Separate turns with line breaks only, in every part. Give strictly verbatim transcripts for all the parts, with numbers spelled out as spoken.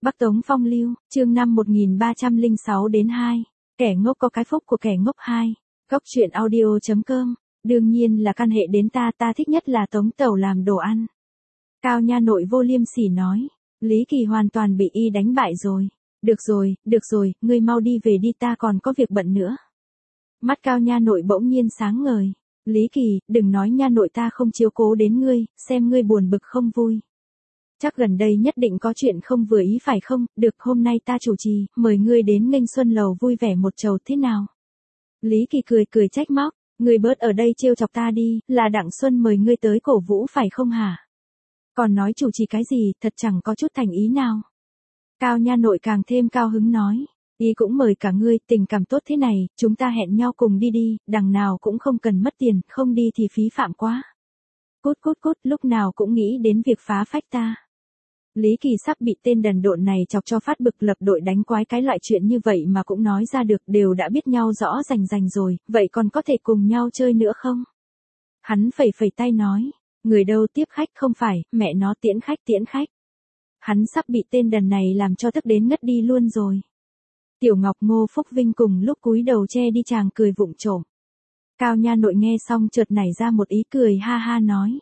Bắc Tống Phong Lưu, chương năm một nghìn ba trăm lẻ sáu đến hai. Kẻ ngốc có cái phúc của kẻ ngốc hai. Góc truyện audio chấm com. Đương nhiên là căn hệ đến ta, ta thích nhất là Tống Tẩu làm đồ ăn. Cao Nha Nội vô liêm sỉ nói. Lý Kỳ hoàn toàn bị y đánh bại rồi. Được rồi, được rồi, ngươi mau đi về đi, ta còn có việc bận nữa. Mắt Cao Nha Nội bỗng nhiên sáng ngời. Lý Kỳ, đừng nói Nha Nội ta không chiếu cố đến ngươi, xem ngươi buồn bực không vui. Chắc gần đây nhất định có chuyện không vừa ý phải không? Được, hôm nay ta chủ trì, mời ngươi đến nghênh xuân lầu vui vẻ một chầu thế nào? Lý Kỳ cười cười trách móc, ngươi bớt ở đây trêu chọc ta đi, là Đặng Xuân mời ngươi tới cổ vũ phải không hả? Còn nói chủ trì cái gì, thật chẳng có chút thành ý nào. Cao Nha Nội càng thêm cao hứng nói, y cũng mời cả ngươi, tình cảm tốt thế này, chúng ta hẹn nhau cùng đi đi, đằng nào cũng không cần mất tiền, không đi thì phí phạm quá. Cút cút cút, lúc nào cũng nghĩ đến việc phá phách ta. Lý Kỳ sắp bị tên đần độn này chọc cho phát bực, lập đội đánh quái, cái loại chuyện như vậy mà cũng nói ra được, đều đã biết nhau rõ rành rành rồi, vậy còn có thể cùng nhau chơi nữa không? Hắn phẩy phẩy tay nói, người đâu tiếp khách không phải, mẹ nó tiễn khách tiễn khách. Hắn sắp bị tên đần này làm cho tức đến ngất đi luôn rồi. Tiểu Ngọc Ngô Phúc Vinh cùng lúc cúi đầu che đi chàng cười vụng trộm. Cao Nha Nội nghe xong chợt nảy ra một ý cười ha ha nói.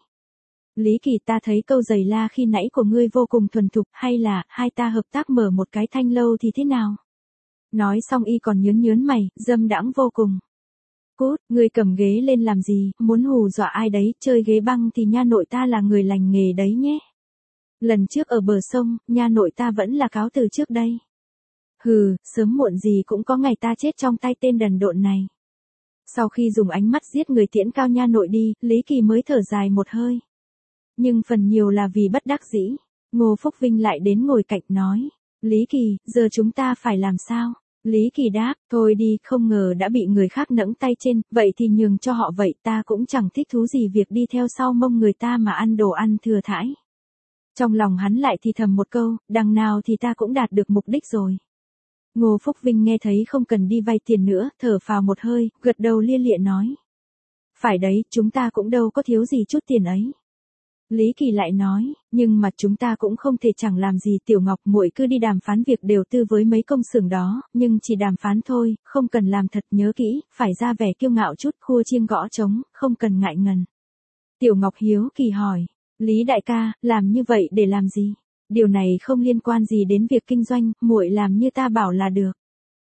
Lý Kỳ, ta thấy câu giày la khi nãy của ngươi vô cùng thuần thục, hay là hai ta hợp tác mở một cái thanh lâu thì thế nào? Nói xong y còn nhớn nhớn mày, dâm đãng vô cùng. Cút, ngươi cầm ghế lên làm gì, muốn hù dọa ai đấy, chơi ghế băng thì Nha Nội ta là người lành nghề đấy nhé. Lần trước ở bờ sông, Nha Nội ta vẫn là cáo từ trước đây. Hừ, sớm muộn gì cũng có ngày ta chết trong tay tên đần độn này. Sau khi dùng ánh mắt giết người tiễn Cao Nha Nội đi, Lý Kỳ mới thở dài một hơi. Nhưng phần nhiều là vì bất đắc dĩ. Ngô Phúc Vinh lại đến ngồi cạnh nói. Lý Kỳ, giờ chúng ta phải làm sao? Lý Kỳ đáp, thôi đi, không ngờ đã bị người khác nẫng tay trên, vậy thì nhường cho họ vậy, ta cũng chẳng thích thú gì việc đi theo sau mông người ta mà ăn đồ ăn thừa thãi. Trong lòng hắn lại thì thầm một câu, đằng nào thì ta cũng đạt được mục đích rồi. Ngô Phúc Vinh nghe thấy không cần đi vay tiền nữa, thở phào một hơi, gật đầu lia lịa nói. Phải đấy, chúng ta cũng đâu có thiếu gì chút tiền ấy. Lý Kỳ lại nói, nhưng mà chúng ta cũng không thể chẳng làm gì, Tiểu Ngọc muội cứ đi đàm phán việc đầu tư với mấy công xưởng đó, nhưng chỉ đàm phán thôi, không cần làm thật, nhớ kỹ, phải ra vẻ kiêu ngạo chút, khua chiêng gõ trống, không cần ngại ngần. Tiểu Ngọc hiếu kỳ hỏi, Lý đại ca, làm như vậy để làm gì? Điều này không liên quan gì đến việc kinh doanh, muội làm như ta bảo là được.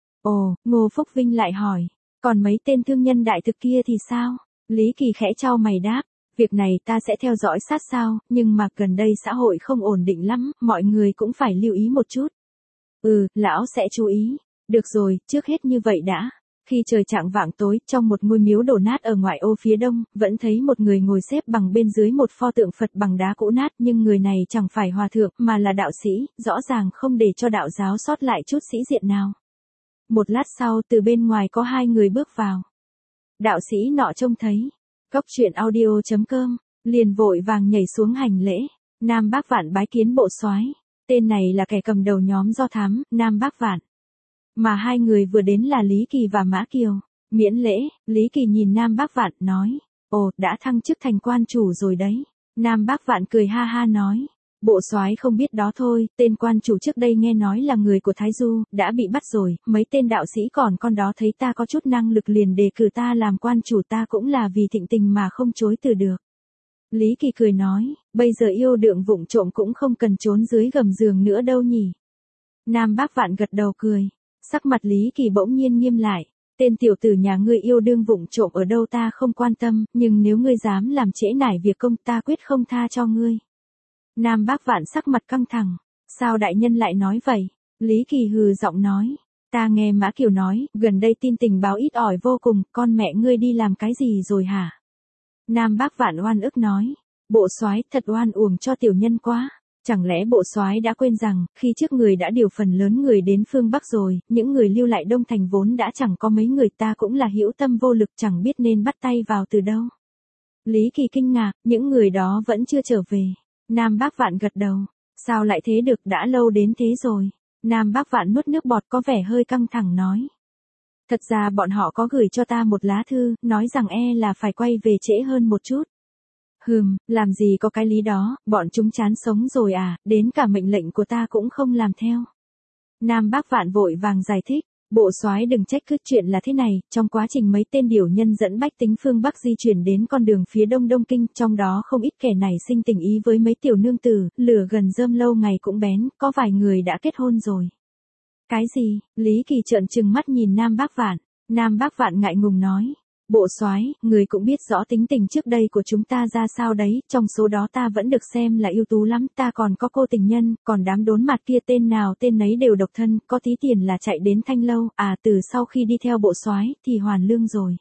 Ồ, Ngô Phúc Vinh lại hỏi, còn mấy tên thương nhân đại thực kia thì sao? Lý Kỳ khẽ chau mày đáp. Việc này ta sẽ theo dõi sát sao, nhưng mà gần đây xã hội không ổn định lắm, mọi người cũng phải lưu ý một chút. Ừ, lão sẽ chú ý. Được rồi, trước hết như vậy đã. Khi trời chạng vạng tối, trong một ngôi miếu đổ nát ở ngoại ô phía đông, vẫn thấy một người ngồi xếp bằng bên dưới một pho tượng Phật bằng đá cũ nát, nhưng người này chẳng phải hòa thượng, mà là đạo sĩ, rõ ràng không để cho đạo giáo sót lại chút sĩ diện nào. Một lát sau, từ bên ngoài có hai người bước vào. Đạo sĩ nọ trông thấy. Góc truyện audio chấm com, liền vội vàng nhảy xuống hành lễ. Nam Bác Vạn bái kiến bộ soái. Tên này là kẻ cầm đầu nhóm do thám, Nam Bác Vạn. Mà hai người vừa đến là Lý Kỳ và Mã Kiều. Miễn lễ, Lý Kỳ nhìn Nam Bác Vạn, nói. Ồ, đã thăng chức thành quan chủ rồi đấy. Nam Bác Vạn cười ha ha nói. Bộ soái không biết đó thôi, tên quan chủ trước đây nghe nói là người của Thái Du, đã bị bắt rồi, mấy tên đạo sĩ còn con đó thấy ta có chút năng lực liền đề cử ta làm quan chủ, ta cũng là vì thịnh tình mà không chối từ được. Lý Kỳ cười nói, bây giờ yêu đương vụng trộm cũng không cần trốn dưới gầm giường nữa đâu nhỉ. Nam Bác Vạn gật đầu cười, sắc mặt Lý Kỳ bỗng nhiên nghiêm lại. Tên tiểu tử nhà ngươi yêu đương vụng trộm ở đâu ta không quan tâm, nhưng nếu ngươi dám làm trễ nải việc công ta quyết không tha cho ngươi. Nam Bác Vạn sắc mặt căng thẳng, sao đại nhân lại nói vậy? Lý Kỳ hừ giọng nói, ta nghe Mã Kiều nói, gần đây tin tình báo ít ỏi vô cùng, con mẹ ngươi đi làm cái gì rồi hả? Nam Bác Vạn oan ức nói, bộ soái thật oan uổng cho tiểu nhân quá, chẳng lẽ bộ soái đã quên rằng, khi trước người đã điều phần lớn người đến phương Bắc rồi, những người lưu lại Đông Thành vốn đã chẳng có mấy người, ta cũng là hữu tâm vô lực chẳng biết nên bắt tay vào từ đâu. Lý Kỳ kinh ngạc, những người đó vẫn chưa trở về. Nam Bác Vạn gật đầu, sao lại thế được, đã lâu đến thế rồi. Nam Bác Vạn nuốt nước bọt có vẻ hơi căng thẳng nói. Thật ra bọn họ có gửi cho ta một lá thư, nói rằng e là phải quay về trễ hơn một chút. Hừm, làm gì có cái lý đó, bọn chúng chán sống rồi à, đến cả mệnh lệnh của ta cũng không làm theo. Nam Bác Vạn vội vàng giải thích, bộ soái đừng trách cứ, chuyện là thế này, trong quá trình mấy tên điều nhân dẫn bách tính phương Bắc di chuyển đến con đường phía đông Đông Kinh, trong đó không ít kẻ này sinh tình ý với mấy tiểu nương tử, lửa gần rơm lâu ngày cũng bén, có vài người đã kết hôn rồi. Cái gì? Lý Kỳ trợn trừng mắt nhìn Nam Bác Vạn. Nam Bác Vạn ngại ngùng nói, bộ soái, người cũng biết rõ tính tình trước đây của chúng ta ra sao đấy, trong số đó ta vẫn được xem là ưu tú lắm, ta còn có cô tình nhân, còn đám đốn mặt kia tên nào tên nấy đều độc thân, có tí tiền là chạy đến Thanh Lâu, à từ sau khi đi theo bộ soái thì hoàn lương rồi.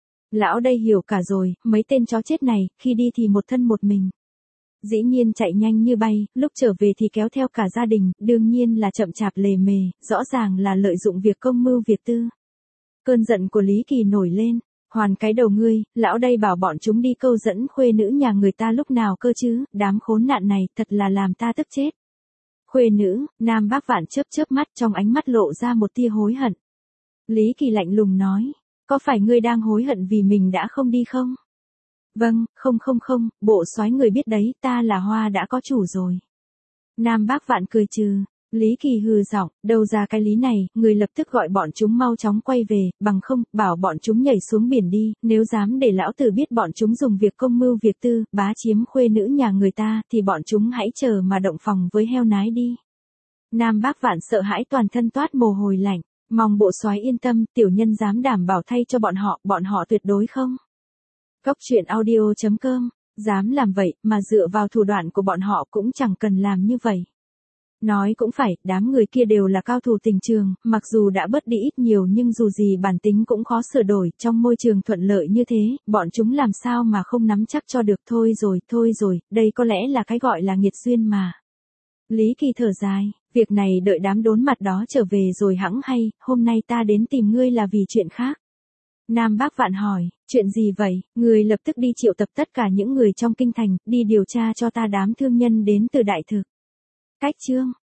Lão đây hiểu cả rồi, mấy tên chó chết này, khi đi thì một thân một mình. Dĩ nhiên chạy nhanh như bay, lúc trở về thì kéo theo cả gia đình, đương nhiên là chậm chạp lề mề, rõ ràng là lợi dụng việc công mưu việc tư. Cơn giận của Lý Kỳ nổi lên, hoàn cái đầu ngươi, lão đây bảo bọn chúng đi câu dẫn khuê nữ nhà người ta lúc nào cơ chứ, đám khốn nạn này thật là làm ta tức chết. Khuê nữ, Nam Bác Vạn chớp chớp mắt, trong ánh mắt lộ ra một tia hối hận. Lý Kỳ lạnh lùng nói, có phải ngươi đang hối hận vì mình đã không đi không? Vâng, không không không, bộ soái người biết đấy, ta là hoa đã có chủ rồi. Nam Bác Vạn cười trừ, Lý Kỳ hừ giọng, đâu ra cái lý này, người lập tức gọi bọn chúng mau chóng quay về, bằng không, bảo bọn chúng nhảy xuống biển đi, nếu dám để lão tử biết bọn chúng dùng việc công mưu việc tư, bá chiếm khuê nữ nhà người ta, thì bọn chúng hãy chờ mà động phòng với heo nái đi. Nam Bác Vạn sợ hãi toàn thân toát mồ hôi lạnh, mong bộ soái yên tâm, tiểu nhân dám đảm bảo thay cho bọn họ, bọn họ tuyệt đối không. Cốc truyện audio chấm com, dám làm vậy, mà dựa vào thủ đoạn của bọn họ cũng chẳng cần làm như vậy. Nói cũng phải, đám người kia đều là cao thủ tình trường, mặc dù đã bớt đi ít nhiều nhưng dù gì bản tính cũng khó sửa đổi, trong môi trường thuận lợi như thế, bọn chúng làm sao mà không nắm chắc cho được, thôi rồi, thôi rồi, đây có lẽ là cái gọi là nghiệt duyên mà. Lý Kỳ thở dài, việc này đợi đám đốn mặt đó trở về rồi hẵng hay, hôm nay ta đến tìm ngươi là vì chuyện khác. Nam Bác Vạn hỏi, chuyện gì vậy, người lập tức đi triệu tập tất cả những người trong kinh thành, đi điều tra cho ta đám thương nhân đến từ Đại Thực. Cách chương